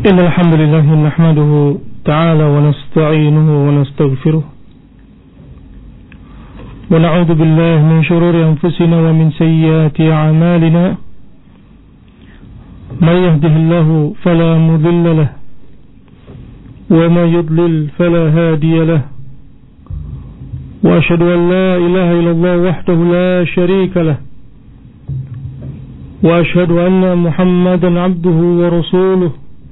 إن الحمد لله نحمده تعالى ونستعينه ونستغفره ونعوذ بالله من شرور أنفسنا ومن سيئات أعمالنا من يهده الله فلا مضل له وما يضلل فلا هادي له وأشهد أن لا إله إلا الله وحده لا شريك له وأشهد أن محمدا عبده ورسوله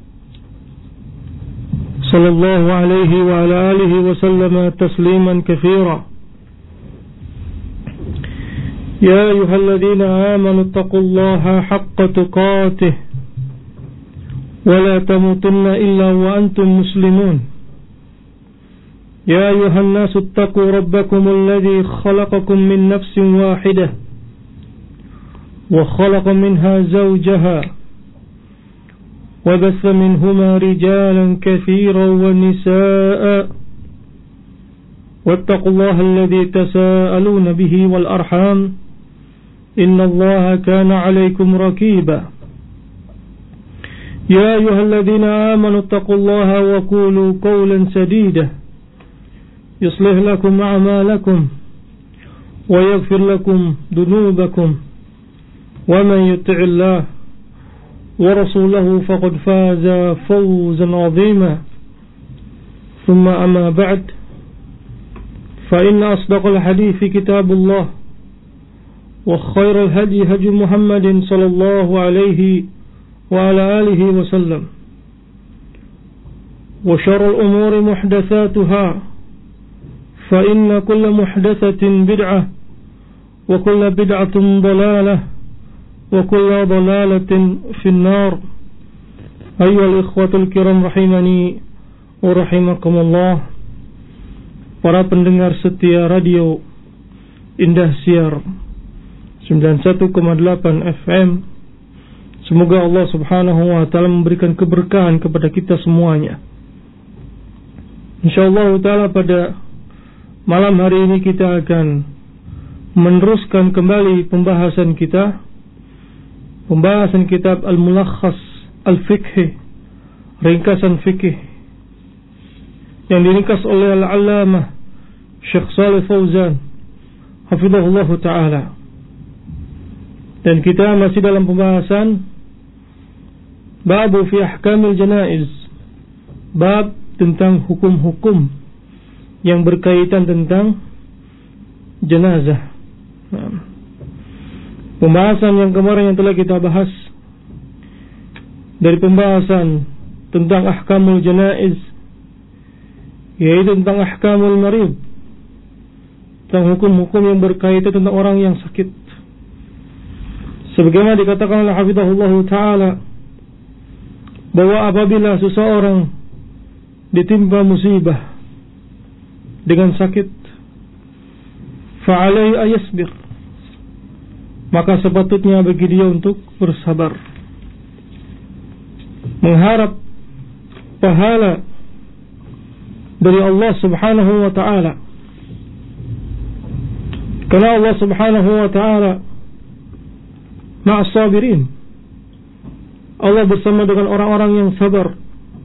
صلى الله عليه وعلى آله وسلم تسليما كثيرا يا أيها الذين آمنوا اتقوا الله حق تقاته ولا تموتن إلا وأنتم مسلمون يا أيها الناس اتقوا ربكم الذي خلقكم من نفس واحدة وخلق منها زوجها وبث منهما رجالا كثيرا ونساء واتقوا الله الذي تساءلون به والأرحام إن الله كان عليكم رقيبا يا أيها الذين آمنوا اتقوا الله وقولوا قولا سديدا يصلح لكم أعمالكم ويغفر لكم ذنوبكم ومن يطع الله ورسوله فقد فاز فوزا عظيما ثم أما بعد فإن أصدق الحديث كتاب الله وخير الهدي هدي محمد صلى الله عليه وعلى آله وسلم وشر الأمور محدثاتها فإن كل محدثة بدعة وكل بدعة ضلالة وكل ضلالة في النار أيها الإخوة الكرام rahimani wa rahimakumullah. Para pendengar setia radio Indah Siar 91,8 FM, semoga Allah subhanahu wa ta'ala memberikan keberkahan kepada kita semuanya. InsyaAllah ta'ala pada malam hari ini kita akan meneruskan kembali pembahasan kitab Al-Mulakhas Al-Fiqhi, ringkasan fikih yang diringkas oleh Al-Allamah Syekh Shalih Fauzan hafizahullah ta'ala. Dan kita masih dalam pembahasan Babu fi ahkamil janaiz, bab tentang hukum-hukum yang berkaitan tentang jenazah. Pembahasan yang kemarin yang telah kita bahas dari pembahasan tentang ahkamul janaiz, yaitu tentang ahkamul marid, tentang hukum-hukum yang berkaitan tentang orang yang sakit. Sebagaimana dikatakan oleh hafizahullah ta'ala bahwa apabila seseorang ditimpa musibah dengan sakit, fa'alaihi ayasbir, maka sepatutnya bagi dia untuk bersabar, mengharap pahala dari Allah subhanahu wa ta'ala. Karena Allah subhanahu wa ta'ala ma'as sabirin, Allah bersama dengan orang-orang yang sabar,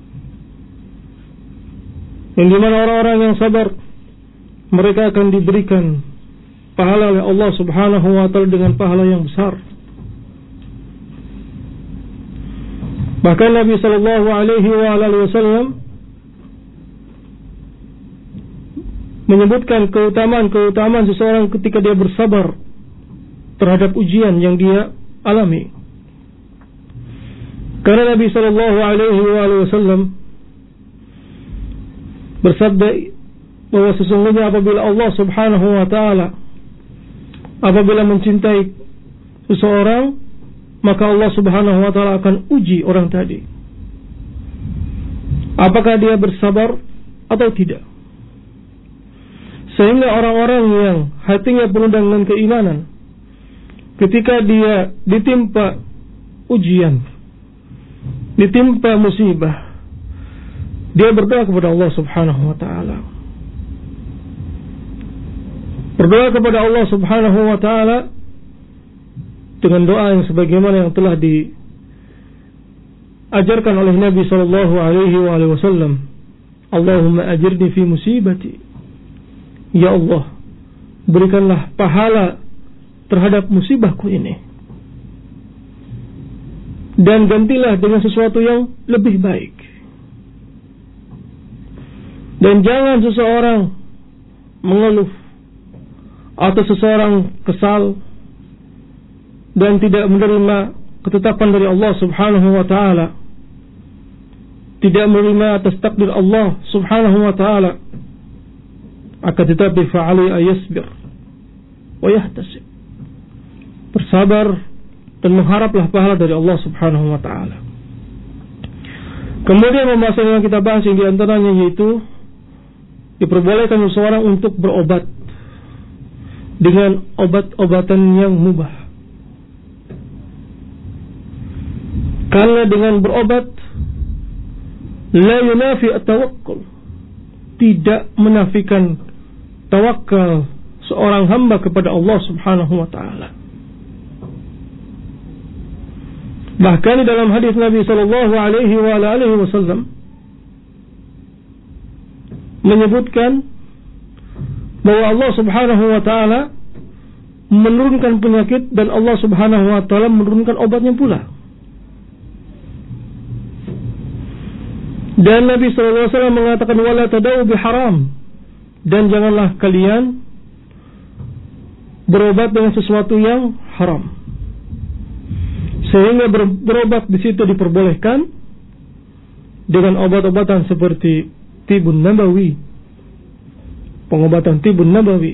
yang dimana orang-orang yang sabar mereka akan diberikan pahala oleh Allah subhanahu wa ta'ala dengan pahala yang besar. Bahkan Nabi sallallahu alaihi wasallam menyebutkan keutamaan seseorang ketika dia bersabar terhadap ujian yang dia alami. Karena Nabi sallallahu alaihi wasallam bersabda bahwa sesungguhnya apabila Allah subhanahu wa ta'ala apabila mencintai seseorang, maka Allah subhanahu wa ta'ala akan uji orang tadi, apakah dia bersabar atau tidak. Sehingga orang-orang yang hatinya penuh dengan keimanan, ketika dia ditimpa ujian, ditimpa musibah, dia berdoa kepada Allah subhanahu wa ta'ala. Berdoa kepada Allah subhanahu wa ta'ala dengan doa yang sebagaimana yang telah diajarkan oleh Nabi sallallahu alaihi wasallam, Allahumma ajirni fi musibati. Ya Allah, berikanlah pahala terhadap musibahku ini, dan gantilah dengan sesuatu yang lebih baik. Dan jangan seseorang mengeluh atau seseorang kesal dan tidak menerima ketetapan dari Allah subhanahu wa ta'ala, tidak menerima atas takdir Allah subhanahu wa ta'ala, akan tetapi fa'ali ayasbir wa yahtasib, bersabar dan mengharaplah pahala dari Allah subhanahu wa ta'ala. Kemudian pembahasan yang kita bahas yang diantaranya yaitu diperbolehkan seseorang untuk berobat dengan obat-obatan yang mubah. Karena dengan berobat la yunafi at-tawakkul, tidak menafikan tawakal seorang hamba kepada Allah subhanahu wa ta'ala. Bahkan di dalam hadis Nabi sallallahu alaihi wasallam menyebutkan bahwa Allah subhanahu wa ta'ala menurunkan penyakit dan Allah subhanahu wa ta'ala menurunkan obatnya pula. Dan Nabi sallallahu alaihi wasallam mengatakan wala tadau biharam, dan janganlah kalian berobat dengan sesuatu yang haram. Sehingga berobat di situ diperbolehkan dengan obat-obatan seperti tibun nabawi, pengobatan tibun nabawi,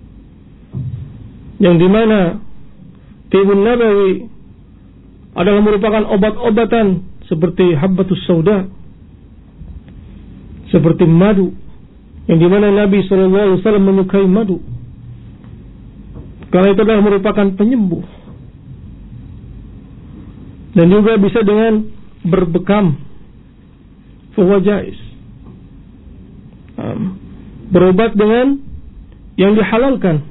yang dimana tibun nabawi adalah merupakan obat-obatan seperti habbatus sauda, seperti madu, yang dimana Nabi SAW menyukai madu karena itu adalah merupakan penyembuh. Dan juga bisa dengan berbekam, fahuwa jaiz, berobat dengan yang dihalalkan,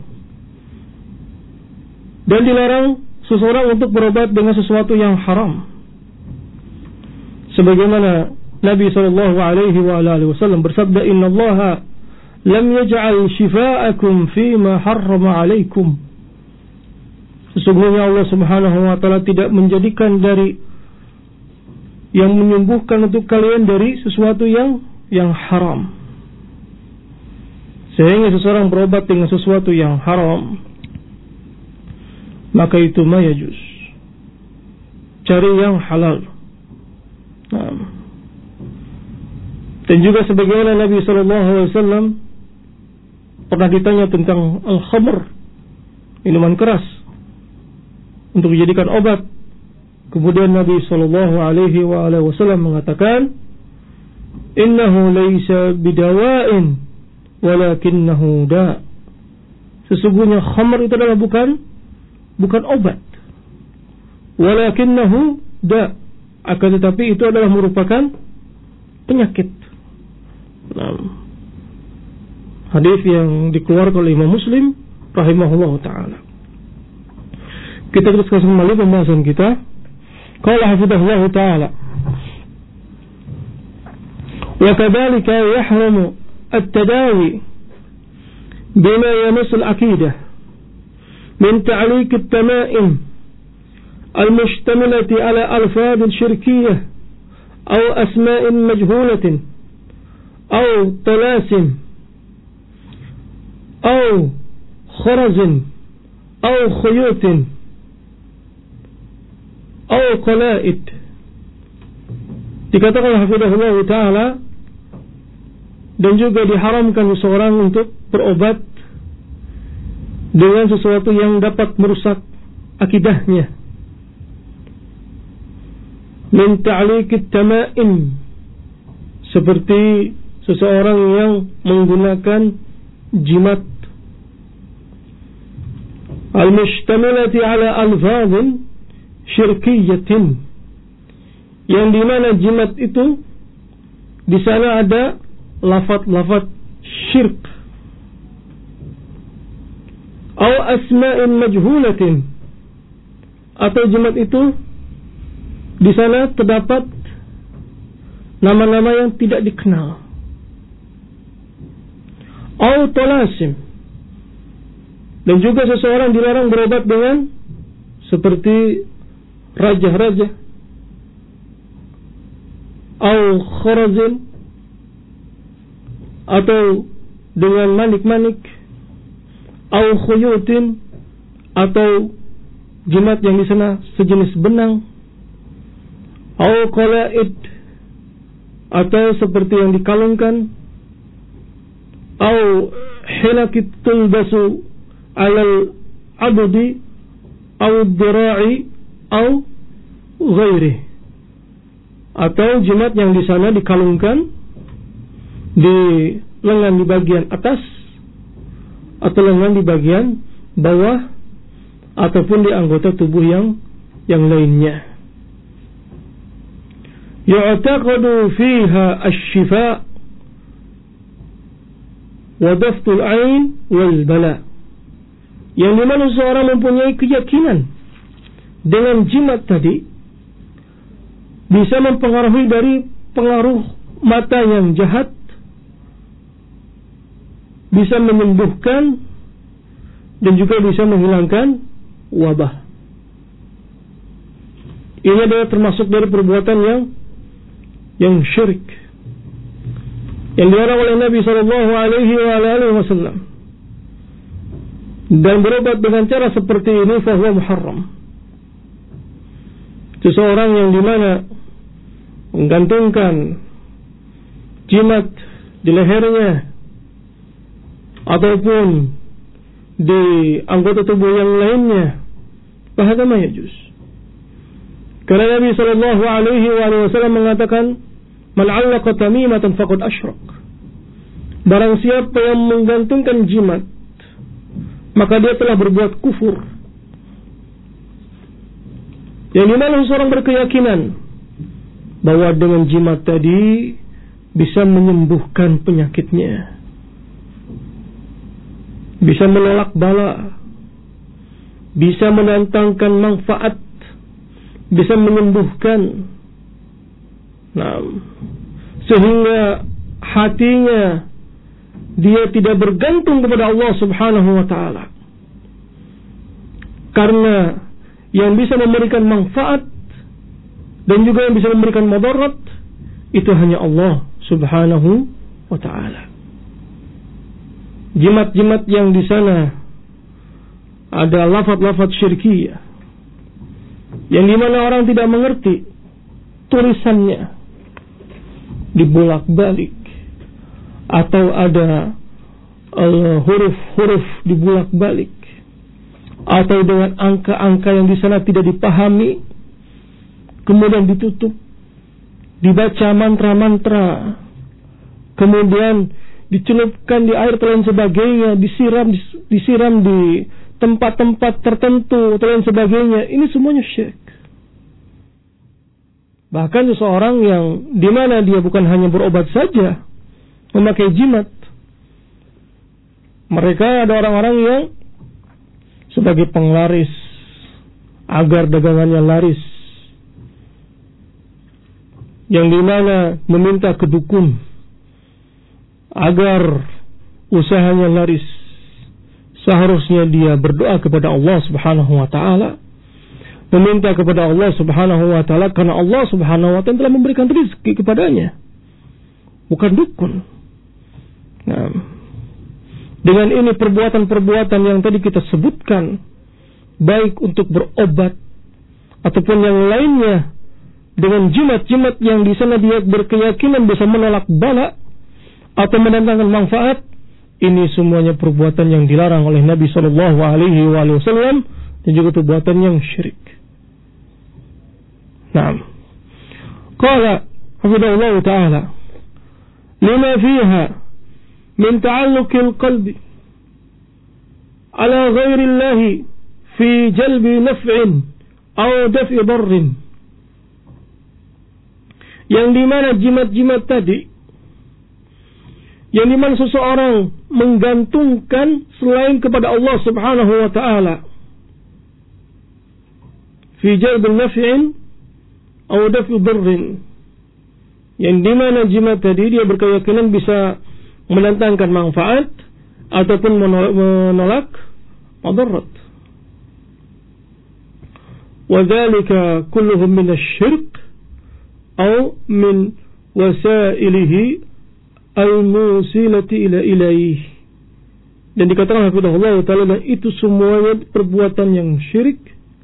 dan dilarang seseorang untuk berobat dengan sesuatu yang haram. Sebagaimana Nabi sallallahu alaihi wasallam bersabda, innallaha lam yaj'al shifa'akum fima harrama 'alaikum. Sesungguhnya Allah subhanahu wa ta'ala tidak menjadikan dari yang menyembuhkan untuk kalian dari sesuatu yang haram. Sehingga seseorang berobat dengan sesuatu yang haram, maka itu mayajuz, cari yang halal. Dan juga sebagaimana Nabi SAW pernah ditanya tentang al-khamr, minuman keras, untuk dijadikan obat. Kemudian Nabi SAW mengatakan, innahu laysa bidawa'in walakinnahu da'. Sesungguhnya khamr itu adalah bukan obat, walakinnahu da', akan tetapi itu adalah merupakan penyakit. Hadis yang dikeluarkan oleh Imam Muslim rahimahullah ta'ala. Kita teruskan kembali pembahasan kita. Qala hafidhahullah ta'ala, wa kadzalika yahrumu at-tadawi bima yamassu al-aqidah min ta'liq at-tama'im al-mushtamilati ala alfaz shirkiyyah aw asma' majhulatin أو طلاسم أو خرز أو خيوط أو قلائد. Dikatakan hafidhahullah ta'ala, dan juga diharamkan seseorang untuk berobat dengan sesuatu yang dapat merusak akidahnya. Min ta'liqit tama'im, seperti seseorang yang menggunakan jimat al-mustamilati ala alfazin syirkiyatin, yang dimana jimat itu di sana ada lafaz-lafaz syirk, atau asma'in majhulatin, atau jimat itu di sana terdapat nama-nama yang tidak dikenal. Au talasim, dan juga seseorang dilarang berobat dengan seperti raja-raja, au kharazin, atau dengan manik-manik, au khuyutin, atau jimat yang di sana sejenis benang, au qalaid, atau seperti yang dikalungkan, au hilakit tulbasu alal abdi, au dira'i, au ghairi, atau jimat yang di sana dikalungkan di lengan di bagian atas, atau lengan di bagian bawah, ataupun di anggota tubuh yang lainnya. Yu'taqadu fiha asy-syifa' wa daftul 'ain wal bala, yang dimana seorang mempunyai keyakinan dengan jimat tadi bisa mempengaruhi dari pengaruh mata yang jahat, bisa menyembuhkan, dan juga bisa menghilangkan wabah. Ini adalah termasuk dari perbuatan yang syirik yang dilarang oleh Nabi sallallahu alaihi wasallam. Dan berobat dengan cara seperti ini fahuwa muharram. Seseorang yang dimana menggantungkan jimat di lehernya ataupun di anggota tubuh yang lainnya, fahadha ma yajuz. Karena Nabi sallallahu alaihi wasallam mengatakan, man 'allaqa tamimatan faqad asyrak. Barang siapa yang menggantungkan jimat, maka dia telah berbuat kufur. Yang dimana seorang berkeyakinan bahwa dengan jimat tadi bisa menyembuhkan penyakitnya, bisa menolak bala, bisa mendatangkan manfaat, bisa menyembuhkan. Nah, sehingga hatinya dia tidak bergantung kepada Allah Subhanahu wa ta'ala, karena yang bisa memberikan manfaat dan juga yang bisa memberikan madarat itu hanya Allah Subhanahu wa ta'ala. Jimat-jimat yang di sana ada lafaz-lafaz syirkiyah yang dimana orang tidak mengerti tulisannya, dibolak-balik, atau ada huruf-huruf dibolak-balik, atau dengan angka-angka yang di sana tidak dipahami, kemudian ditutup, dibaca mantra-mantra, kemudian dicelupkan di air dan sebagainya, disiram di tempat-tempat tertentu dan sebagainya. Ini semuanya syirik. Bahkan seseorang yang dimana dia bukan hanya berobat saja, memakai jimat. Mereka ada orang-orang yang sebagai penglaris agar dagangannya laris, yang dimana meminta ke dukun agar usahanya laris. Seharusnya dia berdoa kepada Allah Subhanahu wa ta'ala, meminta kepada Allah Subhanahu wa ta'ala, karena Allah Subhanahu wa ta'ala telah memberikan rezeki kepadanya, bukan dukun. Nah, dengan ini perbuatan-perbuatan yang tadi kita sebutkan, baik untuk berobat ataupun yang lainnya, dengan jimat-jimat yang di sana dia berkeyakinan bisa menolak bala atau mendatangkan manfaat, ini semuanya perbuatan yang dilarang oleh Nabi sallallahu alaihi wasallam dan juga perbuatan yang syirik. Naam. Qala hafidhahullah ta'ala, lima fiha min ta'alluqil qalbi ala ghairi Allah fi jalbi naf'in aw daf'i darrin. Yang dimana jimat-jimat tadi, yang dimana seseorang menggantungkan selain kepada Allah Subhanahu wa ta'ala, fi jalbi naf'in aw daf'i darrin, yang dimana jimat tadi dia berkeyakinan bisa mendatangkan manfaat ataupun menolak madarat. Wadzalika kulluhum min asy-syirk atau min wasailihi al-musilati ila ilaih. Dan dikatakan hafizahullah ta'ala itu semuanya perbuatan yang syirik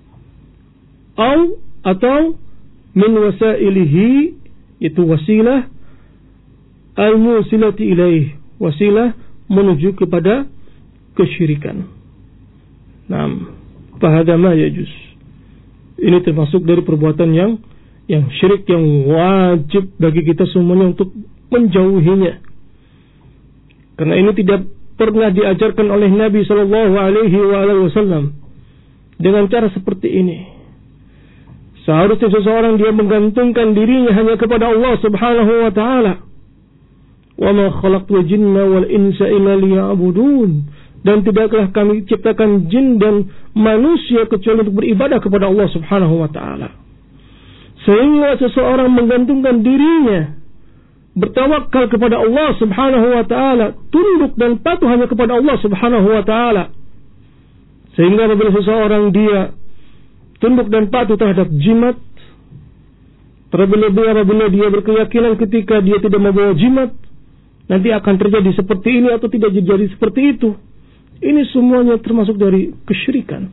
atau min wasailihi, itu wasilah al-musilati ilaih, wasilah menuju kepada kesyirikan. Naam, fahada ma yajuz. Ini termasuk dari perbuatan yang syirik yang wajib bagi kita semuanya untuk menjauhinya. Karena ini tidak pernah diajarkan oleh Nabi sallallahu alaihi wasallam dengan cara seperti ini. Seharusnya seseorang dia menggantungkan dirinya hanya kepada Allah Subhanahu wa taala. Wa ma khalaqtul jinna wal insa illa liya'budun. Dan tidaklah kami ciptakan jin dan manusia kecuali untuk beribadah kepada Allah Subhanahu wa taala. Sehingga seseorang menggantungkan dirinya, bertawakal kepada Allah Subhanahu wa taala, tunduk dan patuh hanya kepada Allah Subhanahu wa taala. Sehingga apabila seseorang dia tunduk dan patuh terhadap jimat, terlebih apabila dia berkeyakinan ketika dia tidak membawa jimat nanti akan terjadi seperti ini atau tidak terjadi seperti itu. Ini semuanya termasuk dari kesyirikan.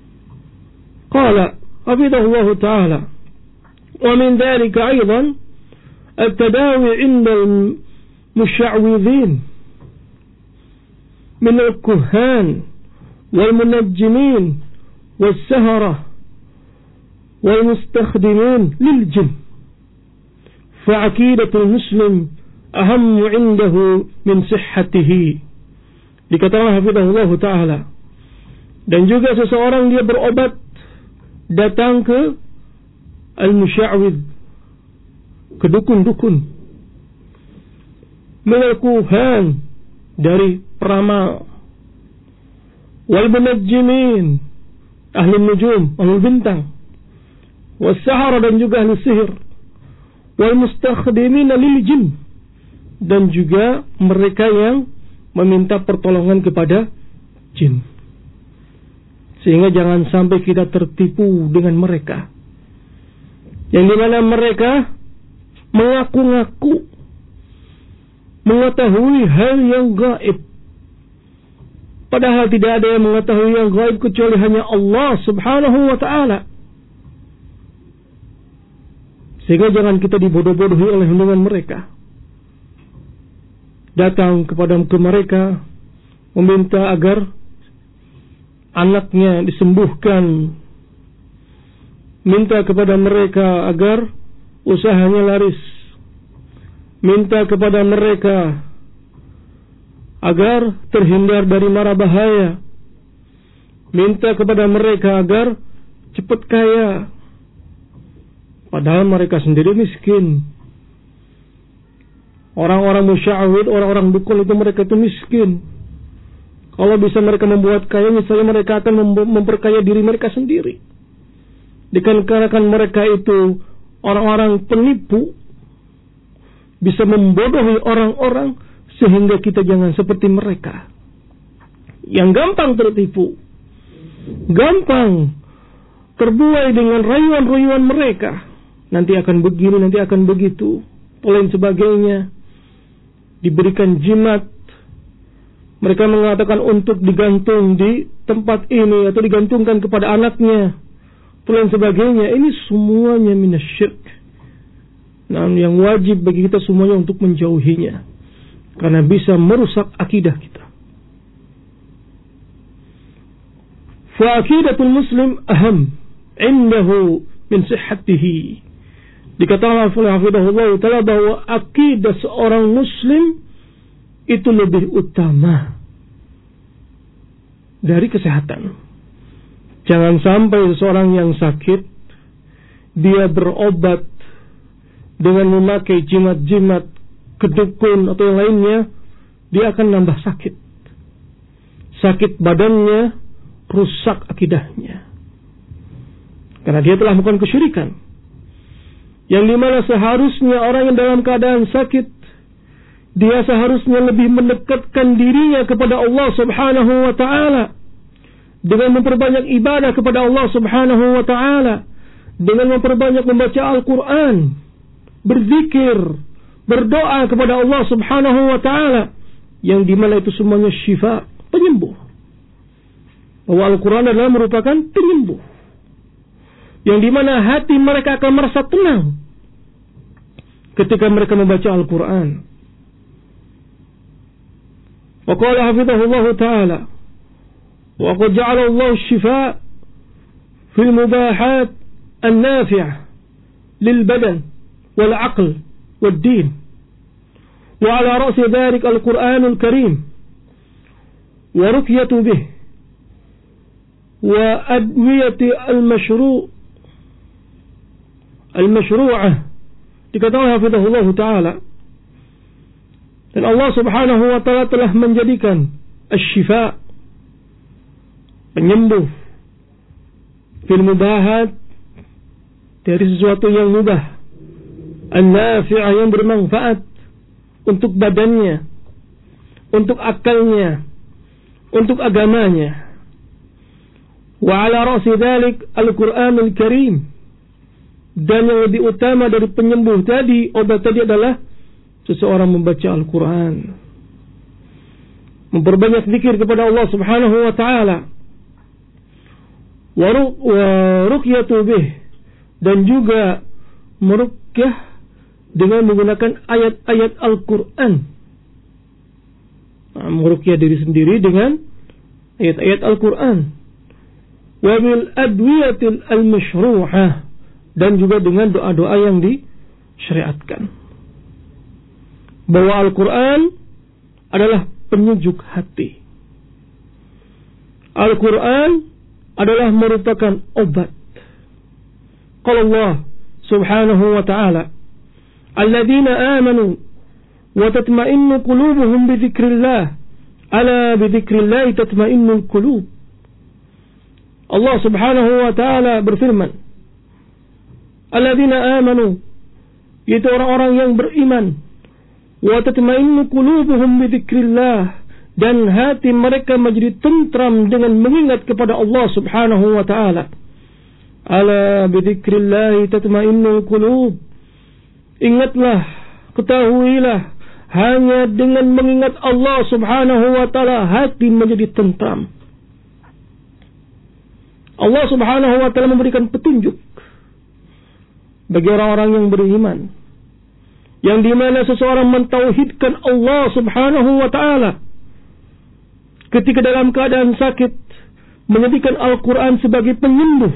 Qala hafidhahullah ta'ala, wa min dhalika aidan at-tadawi 'inda al-musya'widhin min al-kuhan wal-munajjimin was-sahara wal-mustakhdimin lil-jinn. Fa'aqidatul muslim ahammu 'indahu min sihhatihi. Dikatakan hafizahullah ta'ala, dan juga seseorang dia berobat datang ke al-musya'widh, ke dukun-dukun, minal kuhan, dari peramal, wal munajjimin, ahli nujum, ahli bintang, was sahara, dan juga ahli sihir, wal mustakhdimin lil jin, dan juga mereka yang meminta pertolongan kepada jin. Sehingga jangan sampai kita tertipu dengan mereka, yang dimana mereka mengaku-ngaku mengetahui hal yang gaib, padahal tidak ada yang mengetahui yang gaib kecuali hanya Allah Subhanahu wa ta'ala. Sehingga jangan kita dibodoh-bodohi oleh dengan mereka. Datang kepada mereka meminta agar anaknya disembuhkan, minta kepada mereka agar usahanya laris, minta kepada mereka agar terhindar dari mara bahaya, minta kepada mereka agar cepat kaya, padahal mereka sendiri miskin. Orang-orang musya'wid, orang-orang dukun itu mereka itu miskin. Kalau bisa mereka membuat kaya, misalnya mereka akan memperkaya diri mereka sendiri. Dikarenakan mereka itu orang-orang penipu, bisa membodohi orang-orang, sehingga kita jangan seperti mereka yang gampang tertipu, gampang terbuai dengan rayuan-rayuan mereka. Nanti akan begini, nanti akan begitu, lain sebagainya. Diberikan jimat, mereka mengatakan untuk digantung di tempat ini atau digantungkan kepada anaknya, lain sebagainya. Ini semuanya minasyirk. Nah, yang wajib bagi kita semuanya untuk menjauhinya, karena bisa merusak akidah kita. Fa aqidatul muslim aham indahu min sihhatihi. Dikatakan oleh hafizahullah ta'ala bahwa akidah seorang muslim itu lebih utama dari kesehatan. Jangan sampai seseorang yang sakit dia berobat dengan memakai jimat-jimat, kedukun atau yang lainnya, dia akan nambah sakit. Sakit badannya, rusak akidahnya. Karena dia telah melakukan kesyirikan. yang dimana seharusnya orang yang dalam keadaan sakit, dia seharusnya lebih mendekatkan dirinya kepada Allah subhanahu wa ta'ala dengan memperbanyak ibadah kepada Allah subhanahu wa ta'ala, dengan memperbanyak membaca Al-Quran, berzikir, berdoa kepada Allah subhanahu wa ta'ala, yang dimana itu semuanya syifa, penyembuh. Bahwa Al-Quran adalah merupakan penyembuh, yang dimana hati mereka akan merasa tenang ketika mereka membaca Al-Quran. Wa qala hafidhahullah ta'ala, wa qad ja'ala Allah shifa' fil mubahat an-nafi' lil badan wal 'aql wad din. Wa 'ala ra'si dhalik al-Qur'anul Karim wa ruqyatu bih wa adwiyati al-mashru'ah. Dikatakan hafidhahullah ta'ala, dan Allah subhanahu wa ta'ala telah menjadikan asy-syifa, penyembuh, fil mubahat, dari sesuatu yang mubah, an-nafi'ah, yang bermanfaat untuk badannya, untuk akalnya, untuk agamanya. Wa ala ra'si dzalik al-Qur'anul Karim, dan yang lebih utama dari penyembuh tadi, obat tadi adalah seseorang membaca Al-Quran, memperbanyak zikir kepada Allah subhanahu wa ta'ala, wa ruqyatu bih, dan juga meruqyah dengan menggunakan ayat-ayat Al-Quran. Meruqyah diri sendiri dengan ayat-ayat Al-Quran. Wa bil adwiyatil al-mashru'ah, dan juga dengan doa-doa yang disyariatkan. Bahwa Al-Quran adalah penyejuk hati. Al-Quran adalah merupakan obat. Qala Allah subhanahu wa ta'ala, alladzina amanu wa tatma'innu qulubuhum bi dzikrillah, ala bi dzikrillah tatma'innul qulub. Allah subhanahu wa ta'ala berfirman, alladzina amanu, yaitu orang-orang yang beriman, wa tatma'innu qulubuhum bi dzikrillah, dan hati mereka menjadi tentram dengan mengingat kepada Allah subhanahu wa ta'ala. Ala bi dzikrillah tatma'innul qulub. Ingatlah, ketahuilah, hanya dengan mengingat Allah subhanahu wa ta'ala hati menjadi tentram. Allah subhanahu wa ta'ala memberikan petunjuk bagi orang-orang yang beriman, yang dimana seseorang mentauhidkan Allah subhanahu wa ta'ala ketika dalam keadaan sakit, menjadikan Al-Quran sebagai penyembuh,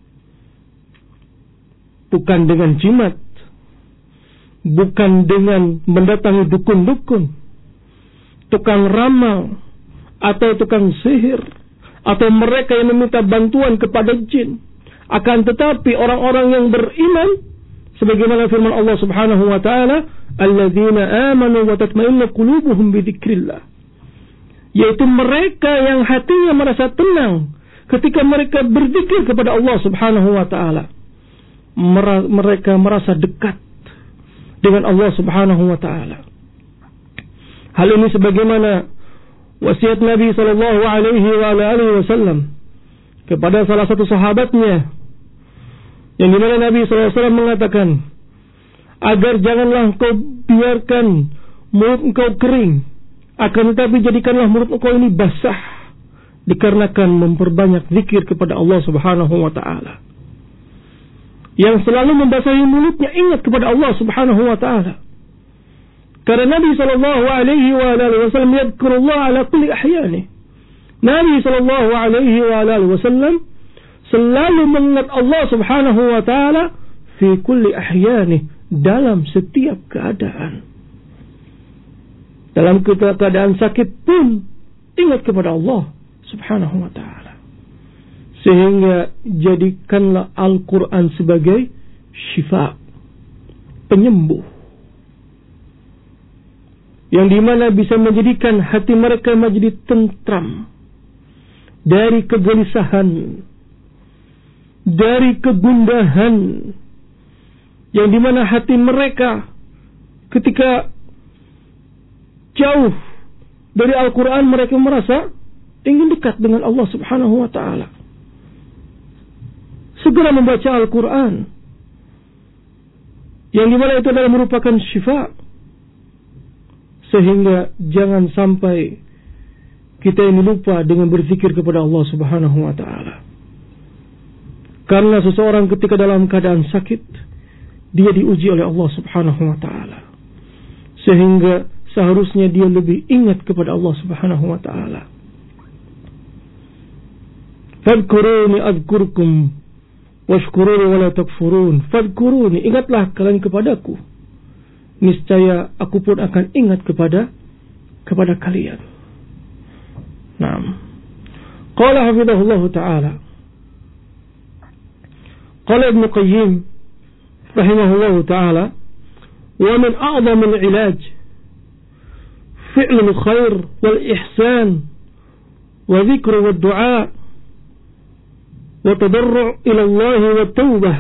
bukan dengan jimat, bukan dengan mendatangi dukun-dukun, tukang ramal, atau tukang sihir, atau mereka yang meminta bantuan kepada jin. Akan tetapi orang-orang yang beriman, sebagaimana firman Allah subhanahu wa ta'ala, alladzina amanu wa tatma'innu qulubuhum bi dzikrillah, yaitu mereka yang hatinya merasa tenang ketika mereka berzikir kepada Allah subhanahu wa ta'ala. Mereka merasa dekat dengan Allah subhanahu wa ta'ala. Hal ini sebagaimana wasiat Nabi sallallahu alaihi wasallam kepada salah satu sahabatnya, yang dimana Nabi SAW mengatakan, agar janganlah engkau biarkan mulut engkau kering, akan tetapi jadikanlah mulut engkau ini basah, dikarenakan memperbanyak zikir kepada Allah subhanahu wa ta'ala. Yang selalu membasahi mulutnya ingat kepada Allah subhanahu wa ta'ala. Karena Nabi SAW yadhkurullah ala kulli ahyanih. Nabi SAW selalu mengingat Allah subhanahu wa ta'ala fi kulli ahyanih, dalam setiap keadaan. Dalam keadaan sakit pun ingat kepada Allah subhanahu wa ta'ala. Sehingga jadikanlah Al-Quran sebagai syifa, penyembuh, yang dimana bisa menjadikan hati mereka menjadi tentram dari kegelisahan, dari kegundahan, yang dimana hati mereka ketika jauh dari Al-Quran mereka merasa ingin dekat dengan Allah subhanahu wa ta'ala. Segera membaca Al-Quran, yang dimana itu adalah merupakan syifa, sehingga jangan sampai kita ini lupa dengan berzikir kepada Allah subhanahu wa ta'ala. Karena seseorang ketika dalam keadaan sakit, dia diuji oleh Allah subhanahu wa ta'ala, sehingga seharusnya dia lebih ingat kepada Allah subhanahu wa ta'ala. Fadkuruni adkurkum washkuruni wala takfurun. Fadkuruni, ingatlah kalian kepadaku, niscaya aku pun akan ingat kepada kalian. Naam. Qala hafidhahullah ta'ala, qala Ibn Qayyim rahimahullah ta'ala, wa min a'zam al-ilaj fi'l al-khair wal ihsan wa dhikr wa du'a wa tadarru' ila Allah wa tawbah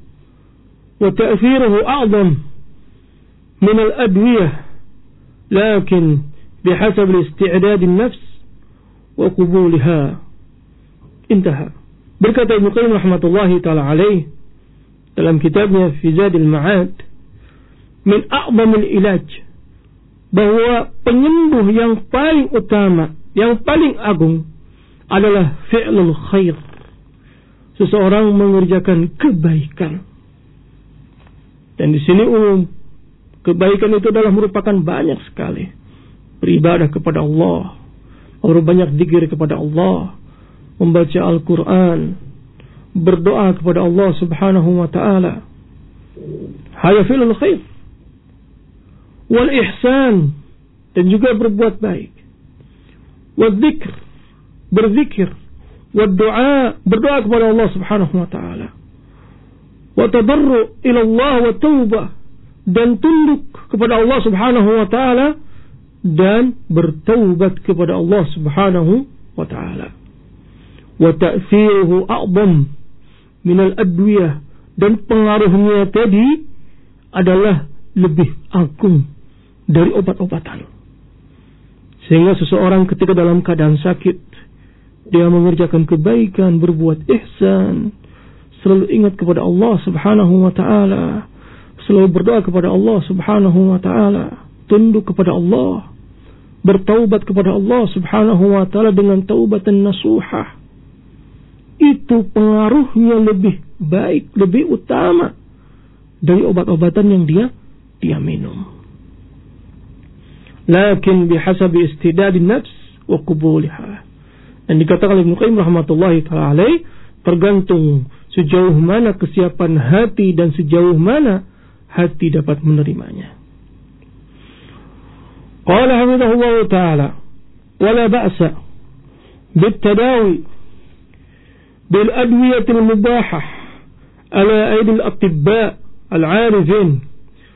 wa ta'thiruhu a'zam min al-adwiyah, lakin bihasab al-isti'dad an-nafs wa qubulha. Intaha. Berkata Ibnu Qayyim rahmatullahi ta'ala alaih dalam kitabnya Fi Zadil Ma'ad, min a'zamil ilaj, bahwa penyembuh yang paling utama, yang paling agung adalah fi'lul khair, seseorang mengerjakan kebaikan. Dan di sini umum, kebaikan itu adalah merupakan banyak sekali, beribadah kepada Allah, berbanyak zikir kepada Allah, membaca Al-Quran, berdoa kepada Allah subhanahu wa ta'ala. Haya fi'lul khair wal ihsan, dan juga berbuat baik, wal dzikr, berzikir, wal du'a, berdoa kepada Allah subhanahu wa ta'ala, wa tadarru ila Allah wa taubah, dan tunduk kepada Allah subhanahu wa ta'ala dan bertaubat kepada Allah subhanahu wa ta'ala. Wa ta'thiruhu a'zam min al-adwiyah, dan pengaruhnya tadi adalah lebih agung dari obat-obatan. Sehingga seseorang ketika dalam keadaan sakit, dia mengerjakan kebaikan, berbuat ihsan, selalu ingat kepada Allah subhanahu wa ta'ala, selalu berdoa kepada Allah subhanahu wa ta'ala, tunduk kepada Allah, bertaubat kepada Allah subhanahu wa ta'ala dengan taubatan nasuhah, itu pengaruhnya lebih baik, lebih utama dari obat-obatan yang dia minum. Lakin bihasabi istidadin nafs wa qubulha. Dan dikatakan Ibnu Qayyim rahmatullahi ta'ala alaih, tergantung sejauh mana kesiapan hati dan sejauh mana hati dapat menerimanya. Qala hafidhahullah ta'ala, wala ba'sa bittadawi bil adwiyatil mubahah ala aidil atibba al-arifin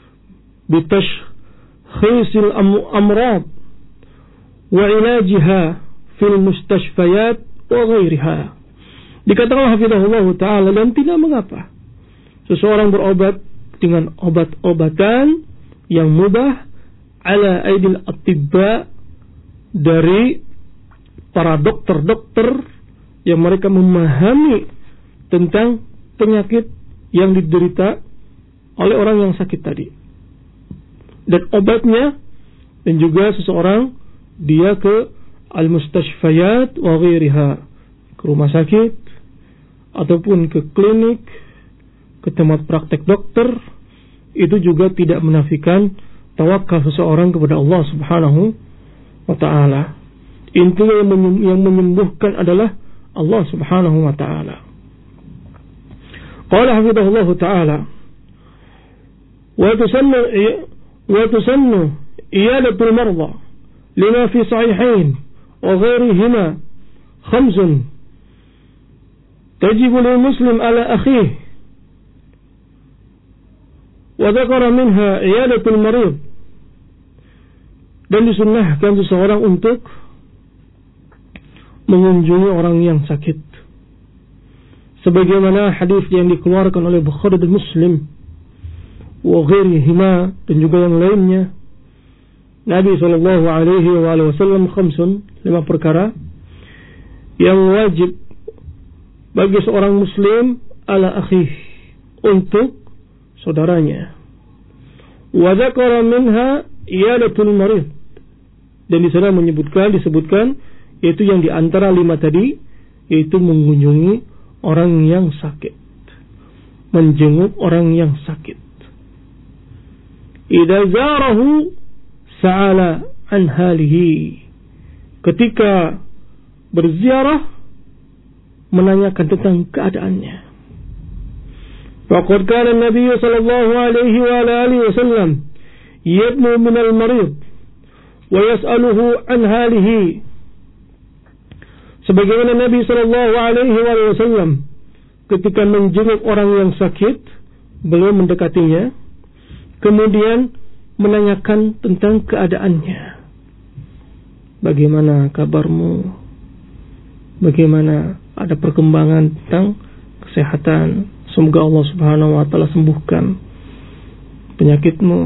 bitashkhisil amrad wa ilajiha fil mustashfayat wa ghairiha. Dikatakan hafidhahullah ta'ala, dan tidak mengapa seseorang berobat dengan obat-obatan yang mubah ala aidil atibba, dari para dokter-dokter yang mereka memahami tentang penyakit yang diderita oleh orang yang sakit tadi, dan obatnya. Dan juga seseorang dia ke al-mustashfayat wa ghairiha, ke rumah sakit ataupun ke klinik, ke tempat praktek dokter, itu juga tidak menafikan tawakal seseorang kepada Allah subhanahu wa ta'ala. Intinya yang menyembuhkan adalah Allah subhanahu wa ta'ala. Qala hafidhahullah ta'ala, wa tusannu iyadatul marda lima fi sahihain wa ghairihima khamsun tajibu lil muslim ala akhihi, wa dzakara minha iyadatul marid. Dan disunnahkan seseorang untuk mengunjungi orang yang sakit, sebagaimana hadis yang dikeluarkan oleh Bukhari dan Muslim wa ghairihima, dan juga yang lainnya. Nabi SAW khamsun, 5 perkara yang wajib bagi seorang muslim ala akhih, untuk saudaranya. Wa dzakara minha iyadatul marid, dan di sana disebutkan yaitu yang di antara 5 tadi, yaitu mengunjungi orang yang sakit, menjenguk orang yang sakit. Idza zarahu sa'ala an halihi, ketika berziarah menanyakan tentang keadaannya. Faqad kana Nabi sallallahu alaihi wa alihi wasallam yadnu min al-marid wa yas'aluhu an halihi. Sebagaimana Nabi sallallahu alaihi wasallam ketika menjenguk orang yang sakit, beliau mendekatinya, kemudian menanyakan tentang keadaannya. Bagaimana kabarmu? Bagaimana, ada perkembangan tentang kesehatan? Semoga Allah Subhanahu wa taala sembuhkan penyakitmu.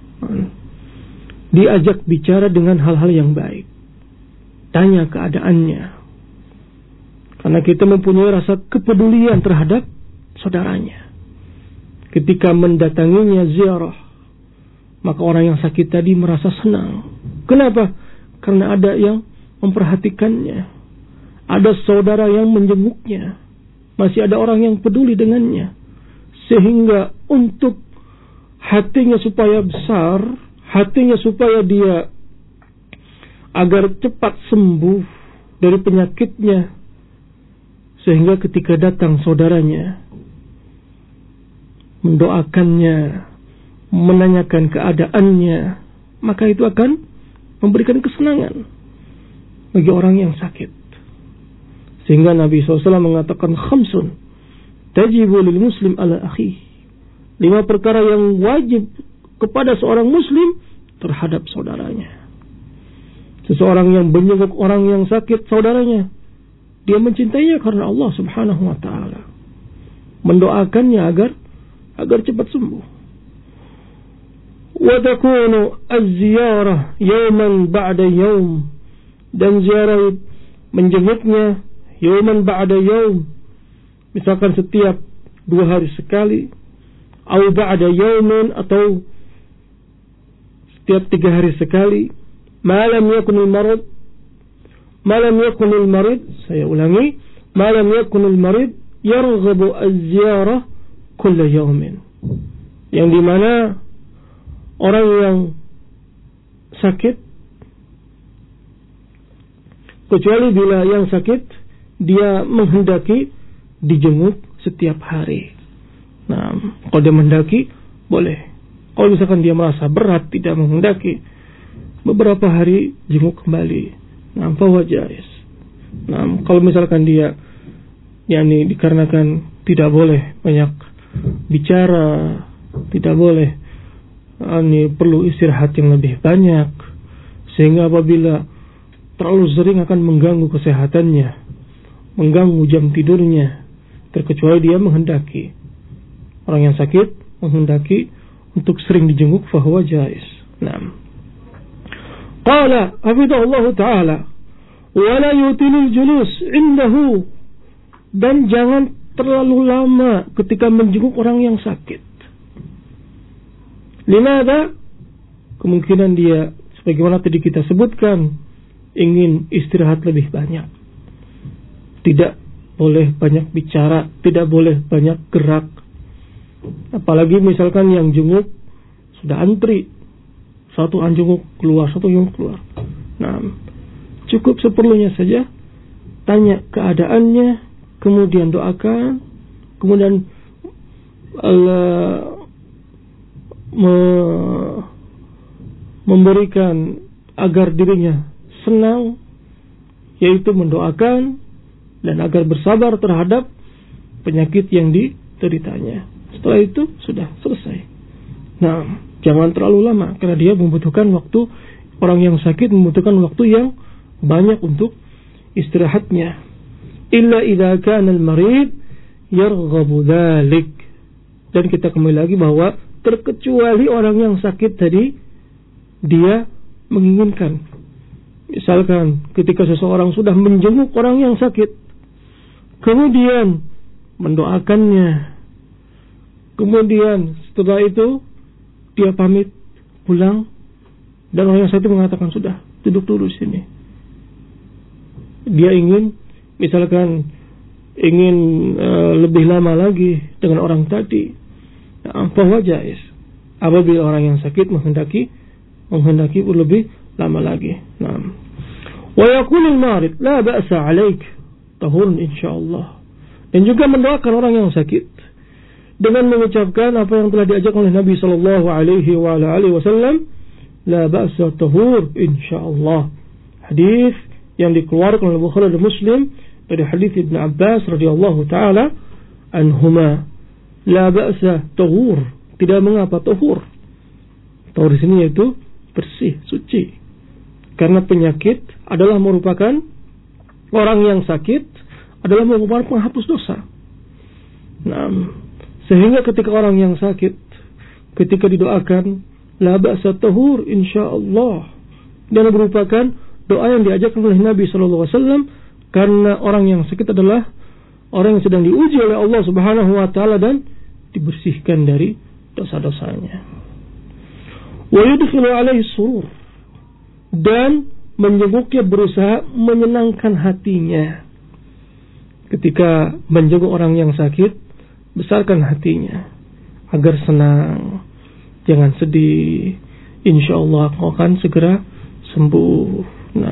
Diajak bicara dengan hal-hal yang baik. Tanya keadaannya. Karena kita mempunyai rasa kepedulian terhadap saudaranya. Ketika mendatanginya ziarah, maka orang yang sakit tadi merasa senang. Kenapa? Karena ada yang memperhatikannya. Ada saudara yang menjenguknya. Masih ada orang yang peduli dengannya. Sehingga untuk hatinya supaya besar, hatinya supaya dia agar cepat sembuh dari penyakitnya, sehingga ketika datang saudaranya, mendoakannya, menanyakan keadaannya, maka itu akan memberikan kesenangan bagi orang yang sakit. Sehingga Nabi SAW mengatakan khamsun tajibu lil muslim ala akhi, 5 perkara yang wajib kepada seorang muslim terhadap saudaranya. Seseorang yang menjenguk orang yang sakit saudaranya, dia mencintainya karena Allah Subhanahu wa taala, mendoakannya agar cepat sembuh. Wa takunu az-ziyarah yawman ba'da yawm, dan ziarah menjenguknya yawman ba'da yawm, misalkan setiap 2 hari sekali, atau ba'da yawmin, atau setiap 3 hari sekali. Malam yakunul marid, saya ulangi, malam yakunul marid yarghabu az-ziyarah kulla yawmin, yang dimana orang yang sakit, kecuali bila yang sakit dia menghendaki dijenguk setiap hari. Nah, kalau dia menghendaki boleh. Kalau misalkan dia merasa berat, tidak menghendaki, beberapa hari jenguk kembali. Nah, bahwa jais. Nah, kalau misalkan dia dikarenakan tidak boleh banyak bicara, tidak boleh, perlu istirahat yang lebih banyak, sehingga apabila terlalu sering akan mengganggu kesehatannya, mengganggu jam tidurnya, terkecuali dia menghendaki. Orang yang sakit menghendaki untuk sering dijenguk, fahuwa jais. Naam. Qala hafidhahullah ta'ala, wa la yutilul julus indahu, dan jangan terlalu lama ketika menjenguk orang yang sakit. Limada? Kemungkinan dia, sebagaimana tadi kita sebutkan, ingin istirahat lebih banyak. Tidak boleh banyak bicara, tidak boleh banyak gerak. Apalagi misalkan yang jenguk sudah antri, satu jenguk keluar, satu jenguk keluar. Nah, cukup seperlunya saja, tanya keadaannya, kemudian doakan, kemudian memberikan agar dirinya senang, yaitu mendoakan, dan agar bersabar terhadap penyakit yang dideritanya. Setelah itu sudah selesai. Nah, jangan terlalu lama, karena dia membutuhkan waktu, orang yang sakit membutuhkan waktu yang banyak untuk istirahatnya. Illa idza kana al-marid yarghabu dzalik. Dan kita kembali lagi bahwa terkecuali orang yang sakit tadi dia menginginkan. Misalkan ketika seseorang sudah menjenguk orang yang sakit, kemudian mendoakannya, kemudian setelah itu dia pamit pulang, dan orang yang sakit mengatakan, sudah, duduk dulu sini. Dia ingin, misalkan lebih lama lagi dengan orang tadi. Bahwa jais apabila orang yang sakit menghendaki lebih lama lagi. Wa yaqulul marid la ba'sa 'alaik tahurun insyaallah. Dan juga mendoakan orang yang sakit dengan mengucapkan apa yang telah diajarkan oleh Nabi sallallahu alaihi wasallam, la ba'sa tahur insyaallah. Hadis yang dikeluarkan oleh Bukhari dan Muslim dari hadis Ibnu Abbas radhiyallahu taala anhuma, la ba'sa tahur, tidak mengapa tahur. Tahur di sini yaitu bersih, suci. Karena penyakit adalah merupakan, orang yang sakit adalah merupakan penghapus dosa. Sehingga ketika orang yang sakit, ketika didoakan la ba'sa tahur insyaallah, dan merupakan doa yang diajarkan oleh Nabi sallallahu alaihi wasallam, karena orang yang sakit adalah orang yang sedang diuji oleh Allah Subhanahu wa taala dan dibersihkan dari dosa-dosanya. Wa yudkhilu alaihi surur, dan menjenguknya berusaha menyenangkan hatinya. Ketika menjenguk orang yang sakit, besarkan hatinya agar senang, jangan sedih, insyaallah kau akan segera sembuh.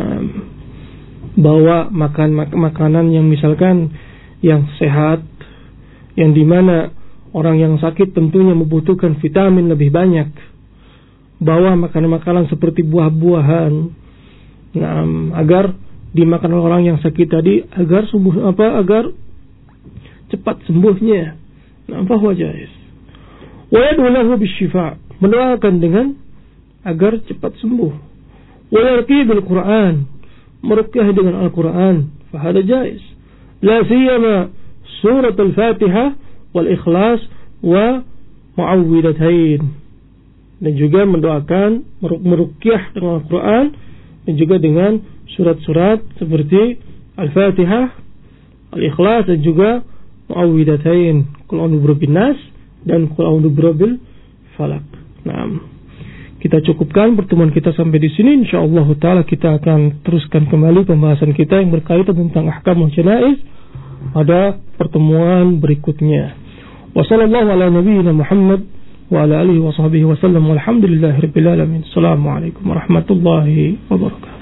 Bawa makanan yang misalkan yang sehat, yang dimana orang yang sakit tentunya membutuhkan vitamin lebih banyak. Bawa makanan-makanan seperti buah-buahan, agar dimakan oleh orang yang sakit tadi agar agar cepat sembuhnya. Bahwa jais. Wa yad'u lahu bisyifa, mendoakan dengan agar cepat sembuh. Wa yarqi bil Qur'an, meruqyah dengan Al-Qur'an, fa hada jais. La siyama surat Al-Fatihah wal Ikhlas wa Mu'awwidhatain. Dan juga mendoakan, meruqyah dengan Al-Qur'an, dan juga dengan surat-surat seperti Al-Fatihah, Al-Ikhlas, dan juga Mu'awwidhatain, Qul a'udzu birabbin nas dan Qul a'udzu birabbil falaq. Kita cukupkan pertemuan kita sampai di sini. Insyaallah taala kita akan teruskan kembali pembahasan kita yang berkaitan tentang ahkamul janaiz pada pertemuan berikutnya. Wassallallahu ala nabiyyina Muhammad wa ala alihi wa sahbihi wasallam, walhamdulillahirabbil alamin. Assalamualaikum warahmatullahi wabarakatuh.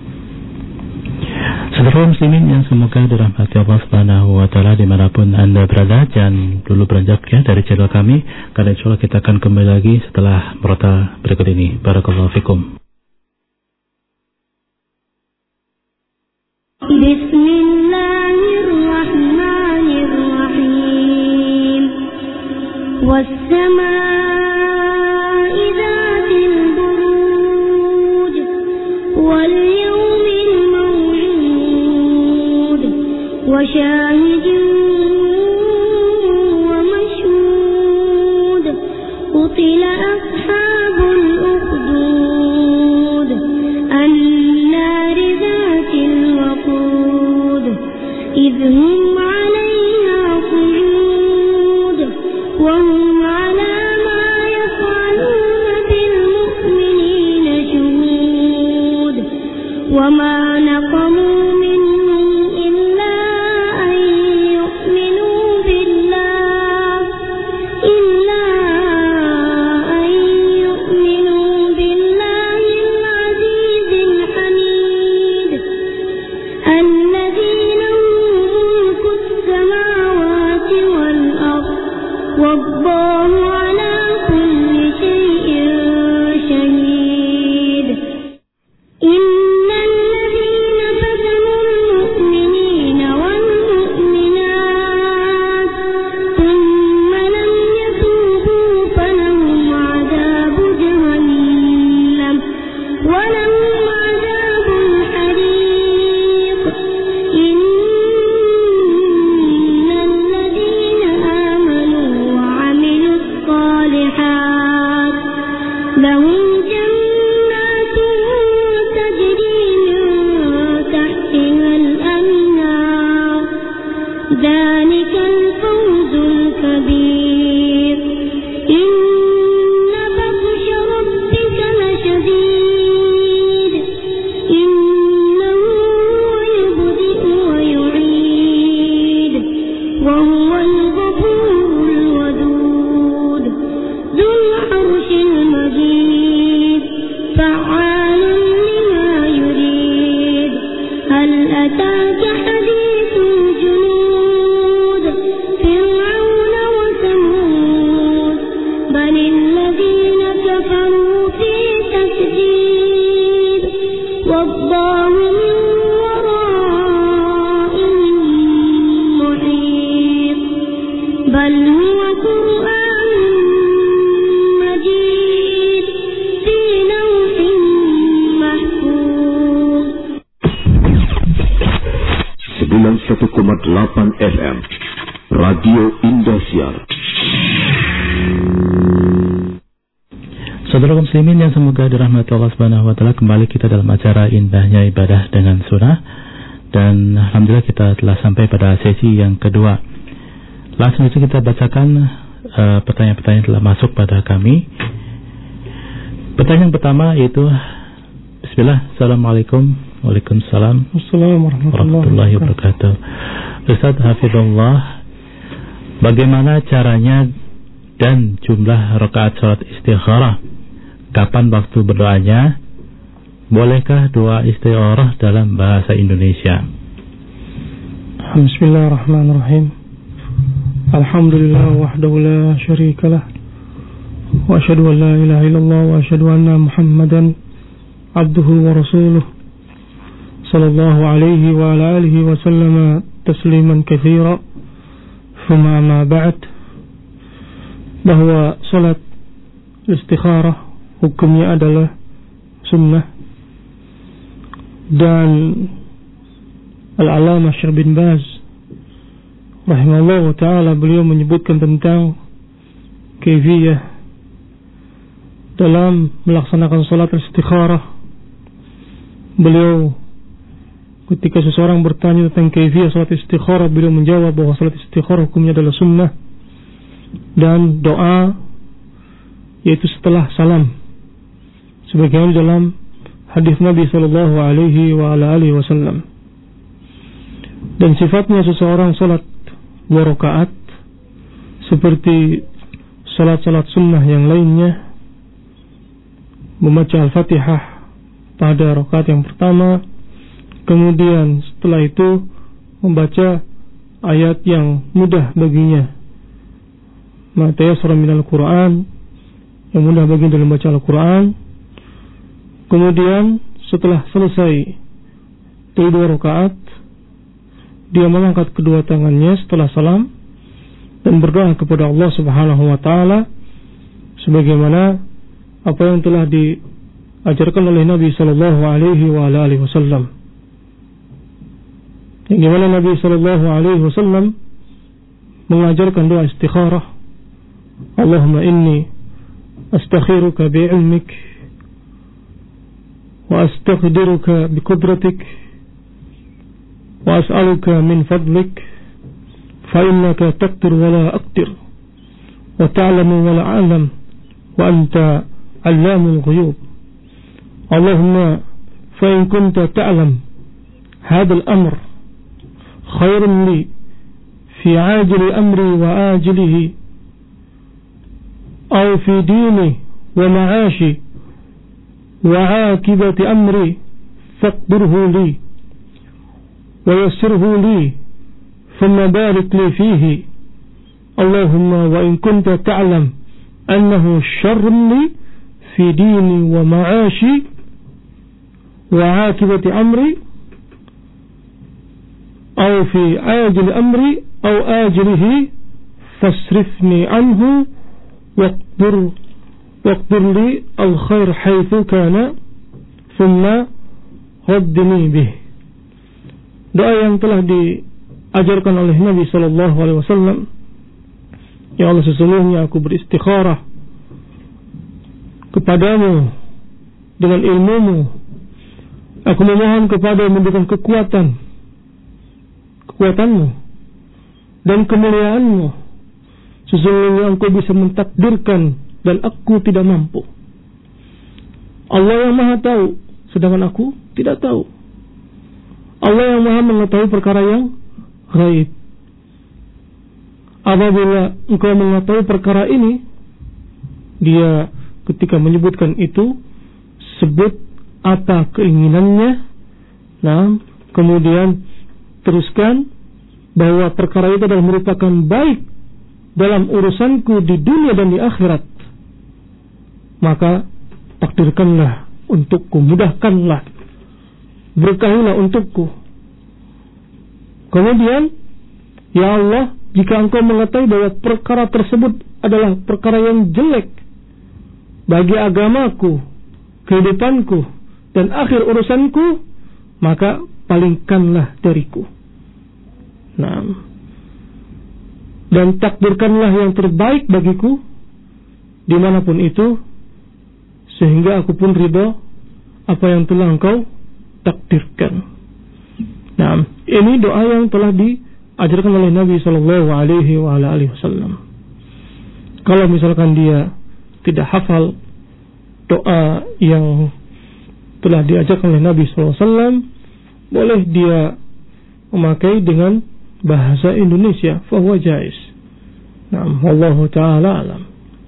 Saudara muslimin yang semoga dirahmati Allah Subhanahu wa taala dimanapun Anda berada, jangan dulu beranjak ya dari channel kami, karena insyaallah kita akan kembali lagi setelah merota berikut ini. Barakallahu fikum. Bismillahirrahmanirrahim. Was-samaa'i dzatil buruj wal وشاهد ومشهود قتل أصحاب الأخدود النار ذات الوقود إذ هم عليها قعود وهم على ما يفعلون بالمؤمنين شهود وما نقموا لهم جنات تجري من تحتها الأنهار ذلك الفوز الكبير إن بطش ربك لشديد إنه هو يبدئ ويعيد وهو الغفور الودود ذو العرش المجيد فعال لما يريد هل أتاك حديث الجنود فرعون وثمود بل الذين كفروا في تكذيب والله من ورائهم محيط بل هو قرآن مجيد في لوح محفوظ 91,8 FM Radio Indosiar. Saudara muslimin yang semoga dirahmati Allah Subhanahu wa taala, kembali kita dalam acara Indahnya Ibadah dengan Sunnah, dan alhamdulillah kita telah sampai pada sesi yang kedua. Langsung saja kita bacakan pertanyaan-pertanyaan yang telah masuk pada kami. Pertanyaan pertama yaitu bismillah, Assalamualaikum. Waalaikumsalam Assalamualaikum warahmatullahi wabarakatuh. Ustaz hafizullah, bagaimana caranya dan jumlah rakaat salat istikharah? Kapan waktu berdoanya? Bolehkah doa istikharah dalam bahasa Indonesia? Bismillahirrahmanirrahim. Alhamdulillah wahdahu la syarika lah, wa asyhadu an la ilaha illallah wa asyhadu anna Muhammadan abduhu wa rasuluh sallallahu alaihi wa ala alihi wa sallama tasliman katsira. Thumma ma ba'd. Bahwa salat istikharah hukumnya adalah sunnah, dan Al-Allamah Syekh bin Baz rahimahullah ta'ala, beliau menyebutkan tentang kaifiyah dalam melaksanakan salat istikharah. Beliau, ketika seseorang bertanya tentang kaifiyah salat istikharah, beliau menjawab bahwa salat istikharah hukumnya adalah sunnah dan doa yaitu setelah salam, sebagaimana dalam hadis Nabi sallallahu alaihi wa ala alihi wasallam. Dan sifatnya seseorang salat 2 rakaat seperti salat-salat sunnah yang lainnya, membaca Al-Fatihah pada rakaat yang pertama, kemudian setelah itu membaca ayat yang mudah baginya, ma tayassara minal Qur'an, yang mudah baginya dalam baca Al-Quran. Kemudian setelah selesai dari 2 rakaat, dia mengangkat kedua tangannya setelah salam dan berdoa kepada Allah Subhanahu wa taala sebagaimana apa yang telah diajarkan oleh Nabi sallallahu alaihi wa alihi wasallam. Yang dimana Nabi sallallahu alaihi wasallam mengajarkan doa istikharah, Allahumma inni astakhiruka bi'ilmik wa astaqdiruka biqudratik wa as'aluka min fadlik fa innaka taqdir wa la aqdir wa ta'lamu wa la a'lam wa anta 'allamul ghuyub. Allahumma fa in kunta ta'lam hadha al-amr khairun li fi 'ajili amri wa ajilihi aw fi dini wa ma'ashi wa 'akibati amri faqdirhu li ويسره لي ثم بارك لي فيه اللهم وإن كنت تعلم أنه شر لي في ديني ومعاشي وعاقبة أمري أو في عاجل أمري أو آجله فاصرفني عنه واقدر لي الخير حيث كان ثم ردني به. Doa yang telah diajarkan oleh Nabi sallallahu alaihi wasallam, ya Allah, sesungguhnya aku beristikharah kepadamu dengan ilmumu. Aku memohon kepadamu dengan kekuatanmu dan kemuliaanmu. Sesungguhnya engkau bisa mentakdirkan dan aku tidak mampu. Allah yang maha tahu, sedangkan aku tidak tahu. Allah yang maha mengetahui perkara yang ghaib. Apabila engkau mengetahui perkara ini, dia ketika menyebutkan itu, sebut apa keinginannya. Nah, kemudian teruskan bahwa perkara itu adalah merupakan baik dalam urusanku di dunia dan di akhirat. Maka takdirkanlah untukku, mudahkanlah, berkahilah untukku. Kemudian, ya Allah, jika engkau mengetahui bahwa perkara tersebut adalah perkara yang jelek bagi agamaku, kehidupanku, dan akhir urusanku, maka palingkanlah dariku. Nah, dan takdirkanlah yang terbaik bagiku dimanapun itu, sehingga aku pun ridha apa yang telah engkau takdirkan. Nah, ini doa yang telah diajarkan oleh Nabi Sallallahu Alaihi Wasallam. Kalau misalkan dia tidak hafal doa yang telah diajarkan oleh Nabi Sallallahu Alaihi Wasallam, boleh dia memakai dengan bahasa Indonesia, fahuwa jaiz. Nah, wallahu ta'ala alam.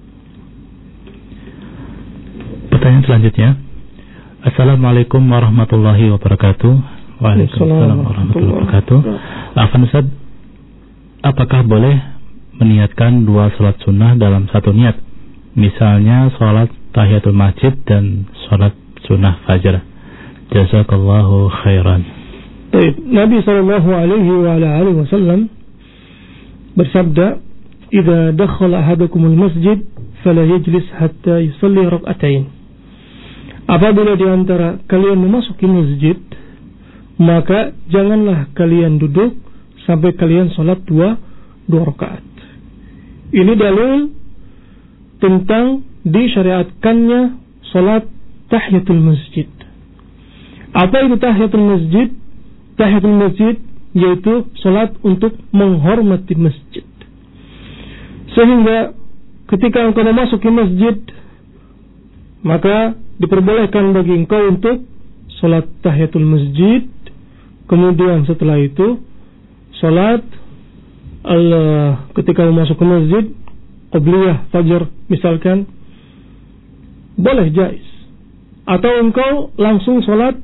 Pertanyaan selanjutnya. Assalamualaikum warahmatullahi wabarakatuh. Waalaikumsalam warahmatullahi wabarakatuh. Afwan Ustaz, apakah boleh meniatkan dua salat sunnah dalam satu niat? Misalnya salat tahiyatul masjid dan salat sunnah fajar. Jazakallahu khairan. Baik, Nabi sallallahu alaihi wasallam bersabda, "Idza dakhala ahadukumul masjid fala yajlis hatta yusalli rak'atain." Apabila di antara kalian memasuki masjid, maka janganlah kalian duduk sampai kalian salat dua rakaat. Ini dalil tentang disyariatkannya salat tahiyatul masjid. Apa itu tahiyatul masjid? Tahiyatul masjid yaitu salat untuk menghormati masjid. Sehingga ketika engkau memasuki masjid, maka diperbolehkan bagi engkau untuk salat tahiyatul masjid. Kemudian setelah itu salat ketika masuk ke masjid, qabliyah fajar misalkan, boleh jaiz. Atau engkau langsung salat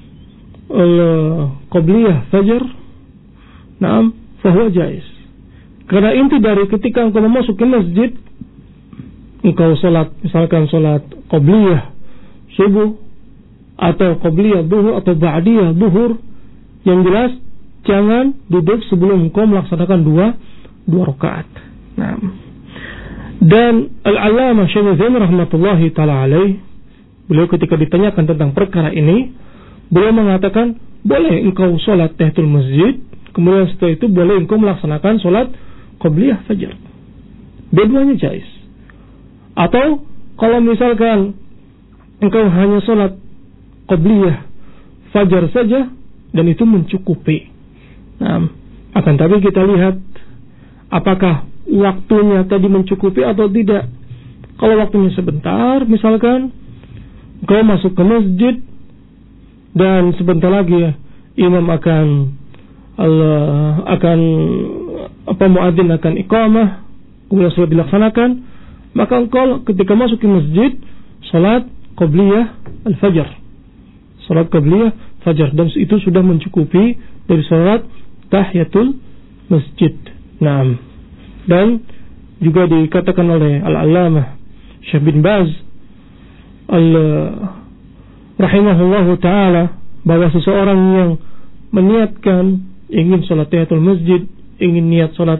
qabliyah fajar, naam, fahuwa jaiz. Karena inti dari ketika engkau memasuki masjid, engkau salat misalkan salat qabliyah subuh atau qabliyah duhur atau ba'diyah duhur, yang jelas jangan duduk sebelum engkau melaksanakan dua rakaat. Nah, dan Al-Allamah Syekh Utsaimin rahmatullahi taala alaih, beliau ketika ditanyakan tentang perkara ini, beliau mengatakan boleh engkau salat tahiyatul masjid, kemudian setelah itu boleh engkau melaksanakan salat qabliyah fajar. Dua-duanya jaiz. Atau kalau misalkan engkau hanya salat qabliyah fajar saja dan itu mencukupi. Nah, akan tapi kita lihat apakah waktunya tadi mencukupi atau tidak. Kalau waktunya sebentar, misalkan engkau masuk ke masjid dan sebentar lagi imam muadzin akan iqamah, kemudian sudah dilaksanakan, maka engkau ketika masuk ke masjid salat qabliyah al-fajr, salat qabliyah fajar, dan itu sudah mencukupi dari salat tahiyatul masjid. Nah, dan juga dikatakan oleh Al-Allamah Syekh bin Baz rahimahullahu ta'ala bahwa seseorang yang meniatkan ingin salat tahiyatul masjid, ingin niat salat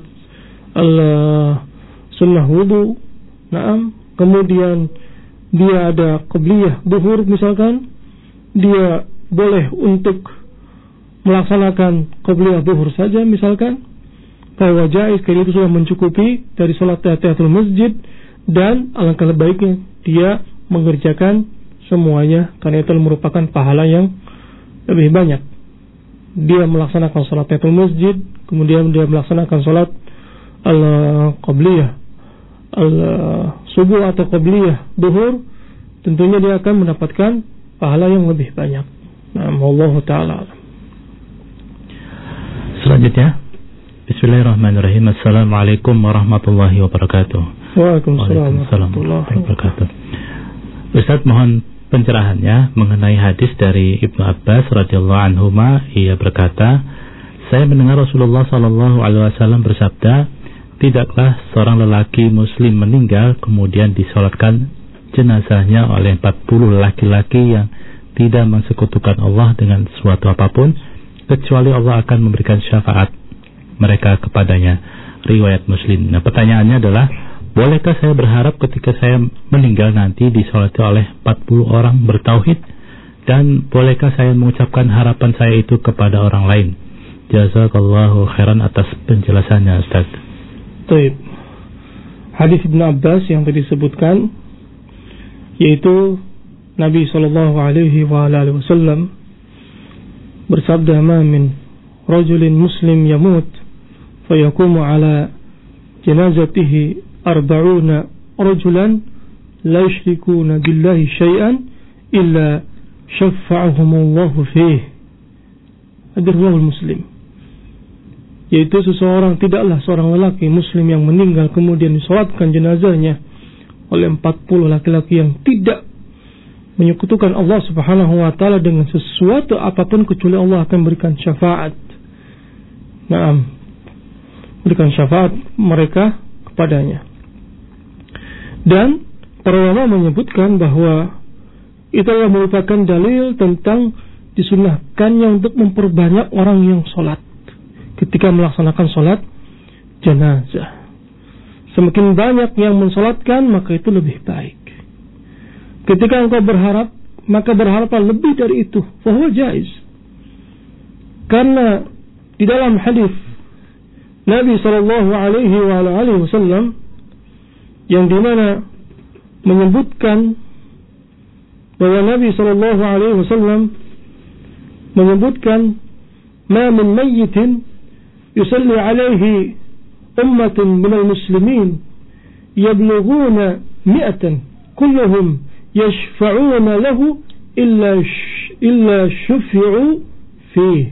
sunnah wudu, naam, kemudian dia ada qabliyah duhur misalkan, dia boleh untuk melaksanakan qabliyah duhur saja misalkan, bahwa jaiz, karena itu sudah mencukupi dari salat tahiyatul masjid, dan alangkah baiknya dia mengerjakan semuanya, karena itu merupakan pahala yang lebih banyak. Dia melaksanakan salat tahiyatul masjid, kemudian dia melaksanakan salat al-qabliyah, al-subuh atau qabliyah duhur, tentunya dia akan mendapatkan pahala yang lebih banyak. Nah, wallahu taala. Selanjutnya, bismillahirrahmanirrahim. Assalamualaikum warahmatullahi wabarakatuh. Waalaikumsalam warahmatullahi wabarakatuh. Ustaz, mohon pencerahannya mengenai hadis dari Ibnu Abbas radhiyallahu anhuma. Ia berkata, saya mendengar Rasulullah sallallahu alaihi wasallam bersabda, tidaklah seorang lelaki muslim meninggal kemudian disolatkan jenazahnya oleh 40 laki-laki yang tidak mensekutukan Allah dengan sesuatu apapun, kecuali Allah akan memberikan syafaat mereka kepadanya. Riwayat Muslim. Nah, pertanyaannya adalah, bolehkah saya berharap ketika saya meninggal nanti disolati oleh 40 orang bertauhid? Dan bolehkah saya mengucapkan harapan saya itu kepada orang lain? Jazakallahu khairan atas penjelasannya, Ustaz. Baik. Hadis Ibnu Abbas yang tadi disebutkan, yaitu Nabi sallallahu alaihi wasallam bersabda, "Ma min rajulin muslim yamut fayaqumu ala janazatihi 40 rajulan la yushrikuna billahi syai'an illa syafa'ahumullahu fihi." Hadis riwayat Muslim. Yaitu seseorang, tidaklah seorang lelaki muslim yang meninggal kemudian disolatkan jenazahnya oleh 40 laki-laki yang tidak menyekutukan Allah Subhanahu wa taala dengan sesuatu apapun, kecuali Allah akan berikan syafaat. Berikan syafaat mereka kepadanya. Dan para ulama menyebutkan bahwa itu adalah merupakan dalil tentang disunnahkannya untuk memperbanyak orang yang sholat ketika melaksanakan sholat jenazah. Semakin banyak yang mensolatkan, maka itu lebih baik. Ketika engkau berharap, maka berharaplah lebih dari itu. Fahuwa jaiz. Karena di dalam hadis Nabi sallallahu alaihi wasallam yang dimana menyebutkan bahwa Nabi sallallahu alaihi wasallam menyebutkan, "Ma min mayyitin yusalli alaihi ummatun minal muslimin yablughuna mi'atan kulluhum yashfa'una lahu illa syufi'u fihi."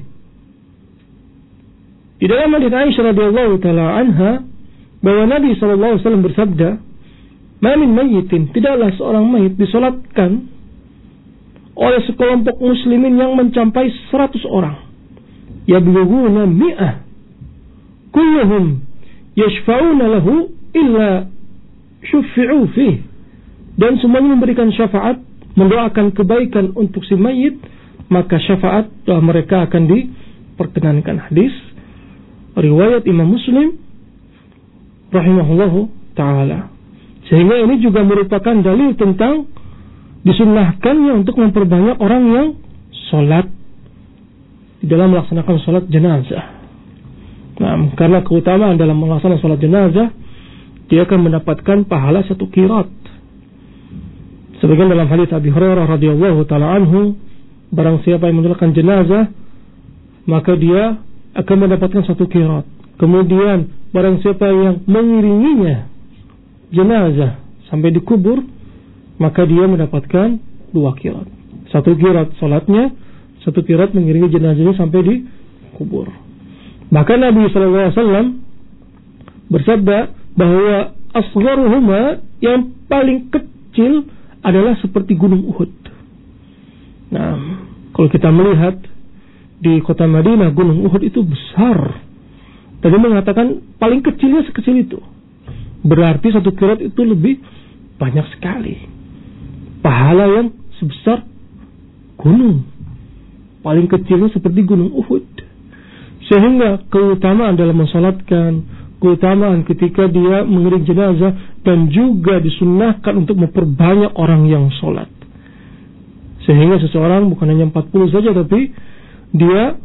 Di dalam hadits Aisyah radhiyallahu taala anha bahwa Nabi sallallahu alaihi wasallam bersabda, "Ma min mayyitin," tidaklah seorang mayit disolatkan oleh sekelompok muslimin yang mencapai 100 orang. Yablughuna mi'ah kulluhum yashfa'una lahu illa syufi'u fihi. Dan semuanya memberikan syafaat, mendoakan kebaikan untuk si mayit, maka syafaat doa mereka akan diperkenankan. Hadis riwayat Imam Muslim rahimahullahu ta'ala. Sehingga ini juga merupakan dalil tentang disunnahkannya untuk memperbanyak orang yang sholat di dalam melaksanakan sholat jenazah. Nah, karena keutamaan dalam melaksanakan sholat jenazah, dia akan mendapatkan pahala 1 qirat. Sebagian dalam hadits Abi Hurairah radhiyallahu taala anhu, barang siapa yang mensolatkan jenazah, maka dia akan mendapatkan 1 qirat. Kemudian barang siapa yang mengiringinya jenazah sampai dikubur, maka dia mendapatkan 2 qirat. 1 qirat salatnya, 1 qirat mengiringi jenazahnya sampai dikubur. Bahkan Nabi sallallahu alaihi wasallam bersabda bahwa asgharuhuma, yang paling kecil adalah seperti gunung Uhud. Nah, kalau kita melihat di kota Madinah, gunung Uhud itu besar. Tadi mengatakan paling kecilnya sekecil itu. Berarti 1 qirat itu lebih banyak sekali. Pahala yang sebesar gunung. Paling kecilnya seperti gunung Uhud. Sehingga keutamaan dalam mensalatkan, keutamaan ketika dia mengiring jenazah, dan juga disunnahkan untuk memperbanyak orang yang sholat. Sehingga seseorang bukan hanya 40 saja, tapi dia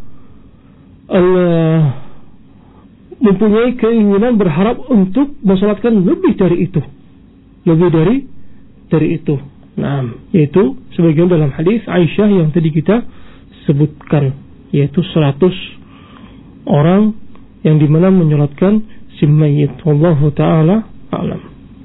mempunyai keinginan, berharap untuk mensalatkan lebih dari itu. Lebih dari itu. Nah, yaitu sebagian dalam hadis Aisyah yang tadi kita sebutkan, yaitu 100 orang yang dimana menyolatkan si mayit. Wallahu ta'ala a'lam.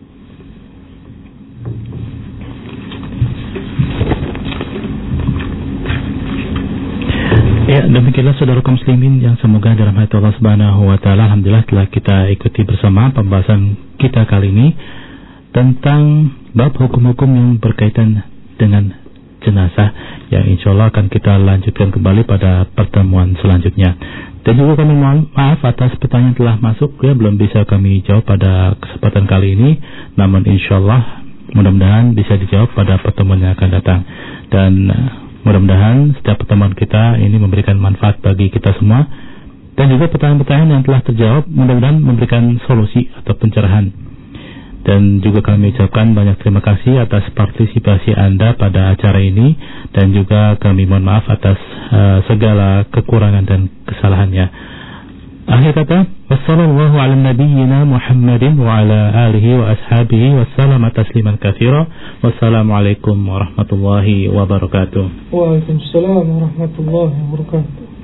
Ya, demikianlah saudara kaum muslimin yang semoga dirahmati Allah Subhanahu wa taala. Alhamdulillah telah kita ikuti bersama pembahasan kita kali ini tentang bab hukum-hukum yang berkaitan dengan jenazah yang insyaallah akan kita lanjutkan kembali pada pertemuan selanjutnya. Dan juga kami mohon maaf atas pertanyaan telah masuk ya, belum bisa kami jawab pada kesempatan kali ini, namun insyaallah mudah-mudahan bisa dijawab pada pertemuan yang akan datang. Dan mudah-mudahan setiap pertemuan kita ini memberikan manfaat bagi kita semua, dan juga pertanyaan-pertanyaan yang telah terjawab mudah-mudahan memberikan solusi atau pencerahan. Dan juga kami ucapkan banyak terima kasih atas partisipasi Anda pada acara ini, dan juga kami mohon maaf atas segala kekurangan dan kesalahannya. Akhir kata, wassallallahu ala nabiyyina Muhammadin wa ala alihi wa ashabihi wa sallama tasliman katsira. Wassalamualaikum warahmatullahi wabarakatuh. Waalaikumsalam warahmatullahi wabarakatuh.